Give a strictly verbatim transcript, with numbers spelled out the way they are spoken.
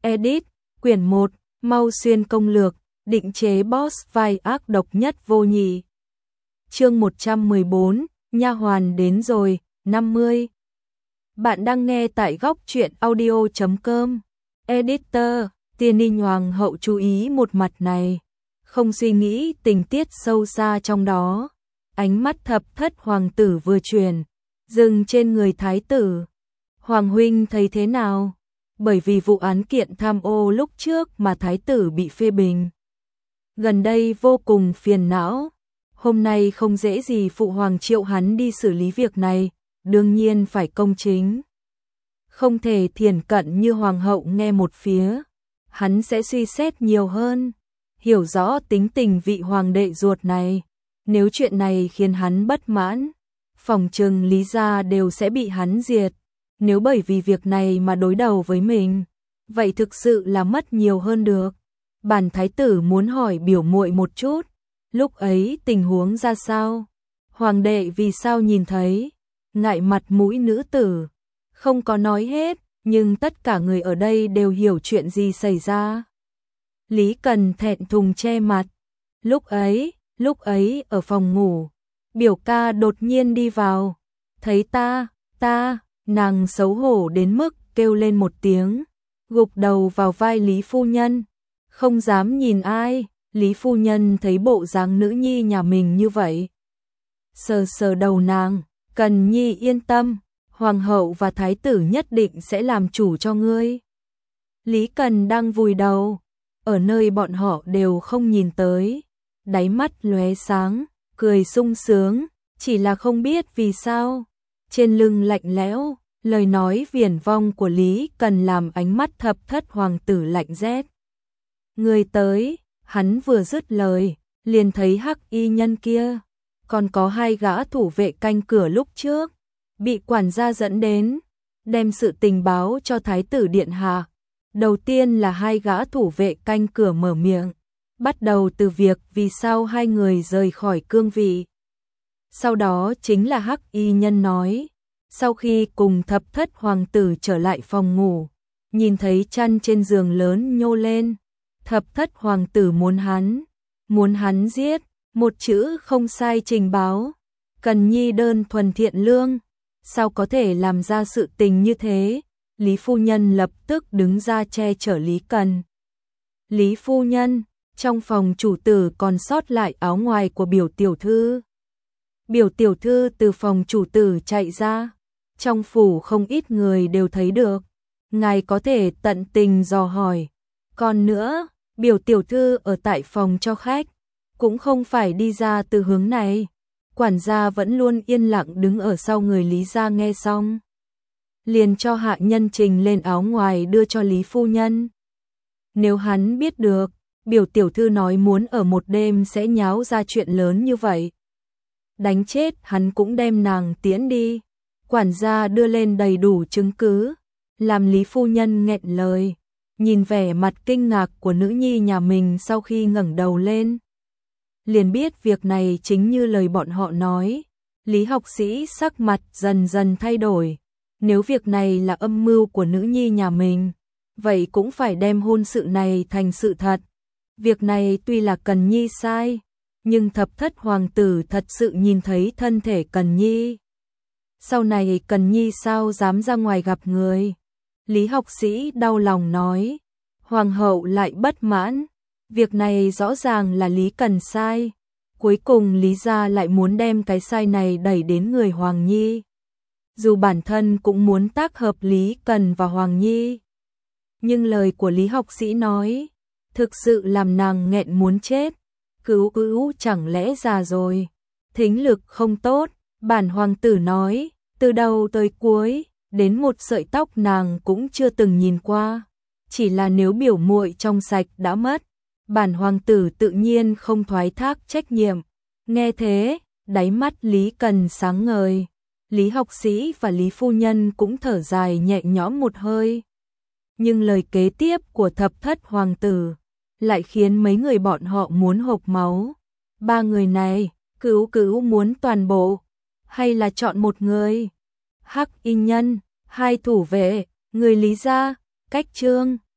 Edit, quyển một, Mau Xuyên công lược, định chế boss vai ác độc nhất vô nhị. Chương một trăm mười bốn, nha hoàn đến rồi, năm mươi. Bạn đang nghe tại góc truyện audio chấm com. Editor, Tiên Ninh Hoàng hậu chú ý một mặt này, không suy nghĩ tình tiết sâu xa trong đó. Ánh mắt thập thất hoàng tử vừa chuyển, dừng trên người thái tử. Hoàng huynh thấy thế nào? Bởi vì vụ án kiện tham ô lúc trước mà thái tử bị phê bình. Gần đây vô cùng phiền não, hôm nay không dễ gì phụ hoàng triệu hắn đi xử lý việc này, đương nhiên phải công chính. Không thể thiển cận như hoàng hậu nghe một phía, hắn sẽ suy xét nhiều hơn, hiểu rõ tính tình vị hoàng đệ ruột này. Nếu chuyện này khiến hắn bất mãn, phòng trừng Lý gia đều sẽ bị hắn diệt. Nếu bởi vì việc này mà đối đầu với mình, vậy thực sự là mất nhiều hơn được. Bản thái tử muốn hỏi biểu muội một chút, lúc ấy tình huống ra sao? Hoàng đệ vì sao nhìn thấy? Ngại mặt mũi nữ tử, không có nói hết, nhưng tất cả người ở đây đều hiểu chuyện gì xảy ra. Lý Cần thẹn thùng che mặt. Lúc ấy, lúc ấy ở phòng ngủ, biểu ca đột nhiên đi vào, thấy ta, ta, nàng xấu hổ đến mức kêu lên một tiếng, gục đầu vào vai Lý phu nhân, không dám nhìn ai. Lý phu nhân thấy bộ dáng nữ nhi nhà mình như vậy, sờ sờ đầu nàng, Cần Nhi yên tâm, hoàng hậu và thái tử nhất định sẽ làm chủ cho ngươi. Lý Cần đang vùi đầu, ở nơi bọn họ đều không nhìn tới, đáy mắt lóe sáng, cười sung sướng, chỉ là không biết vì sao, trên lưng lạnh lẽo, lời nói viển vong của Lý Cần làm ánh mắt thập thất hoàng tử lạnh rét. Người tới, hắn vừa dứt lời, liền thấy hắc y nhân kia, còn có hai gã thủ vệ canh cửa lúc trước, bị quản gia dẫn đến, đem sự tình báo cho thái tử điện hạ. Đầu tiên là hai gã thủ vệ canh cửa mở miệng, bắt đầu từ việc vì sao hai người rời khỏi cương vị. Sau đó chính là hắc y nhân nói, sau khi cùng thập thất hoàng tử trở lại phòng ngủ, nhìn thấy chăn trên giường lớn nhô lên, thập thất hoàng tử muốn hắn, muốn hắn giết, một chữ không sai trình báo. Cần Nhi đơn thuần thiện lương, sao có thể làm ra sự tình như thế? Lý phu nhân lập tức đứng ra che chở Lý Cần. Lý phu nhân, trong phòng chủ tử còn sót lại áo ngoài của biểu tiểu thư. Biểu tiểu thư từ phòng chủ tử chạy ra, trong phủ không ít người đều thấy được, ngài có thể tận tình dò hỏi. Còn nữa, biểu tiểu thư ở tại phòng cho khách, cũng không phải đi ra từ hướng này. Quản gia vẫn luôn yên lặng đứng ở sau người Lý gia nghe xong, liền cho hạ nhân trình lên áo ngoài đưa cho Lý phu nhân. Nếu hắn biết được, biểu tiểu thư nói muốn ở một đêm sẽ nháo ra chuyện lớn như vậy, đánh chết hắn cũng đem nàng tiễn đi. Quản gia đưa lên đầy đủ chứng cứ, làm Lý phu nhân nghẹn lời, nhìn vẻ mặt kinh ngạc của nữ nhi nhà mình sau khi ngẩng đầu lên, liền biết việc này chính như lời bọn họ nói. Lý học sĩ sắc mặt dần dần thay đổi, nếu việc này là âm mưu của nữ nhi nhà mình, vậy cũng phải đem hôn sự này thành sự thật. Việc này tuy là Cần Nhi sai, nhưng thập thất hoàng tử thật sự nhìn thấy thân thể Cần Nhi. Sau này Cần Nhi sao dám ra ngoài gặp người? Lý học sĩ đau lòng nói. Hoàng hậu lại bất mãn, việc này rõ ràng là Lý Cần sai, cuối cùng Lý gia lại muốn đem cái sai này đẩy đến người Hoàng Nhi. Dù bản thân cũng muốn tác hợp Lý Cần và Hoàng Nhi, nhưng lời của Lý học sĩ nói, thực sự làm nàng nghẹn muốn chết. Cứu cứu chẳng lẽ già rồi, thính lực không tốt? Bản hoàng tử nói, từ đầu tới cuối, đến một sợi tóc nàng cũng chưa từng nhìn qua. Chỉ là nếu biểu muội trong sạch đã mất, bản hoàng tử tự nhiên không thoái thác trách nhiệm. Nghe thế, đáy mắt Lý Cần sáng ngời. Lý học sĩ và Lý phu nhân cũng thở dài nhẹ nhõm một hơi. Nhưng lời kế tiếp của thập thất hoàng tử lại khiến mấy người bọn họ muốn hộc máu. Ba người này, cứu cứu muốn toàn bộ, hay là chọn một người? Hắc y nhân, hai thủ vệ, người Lý gia, cách trương,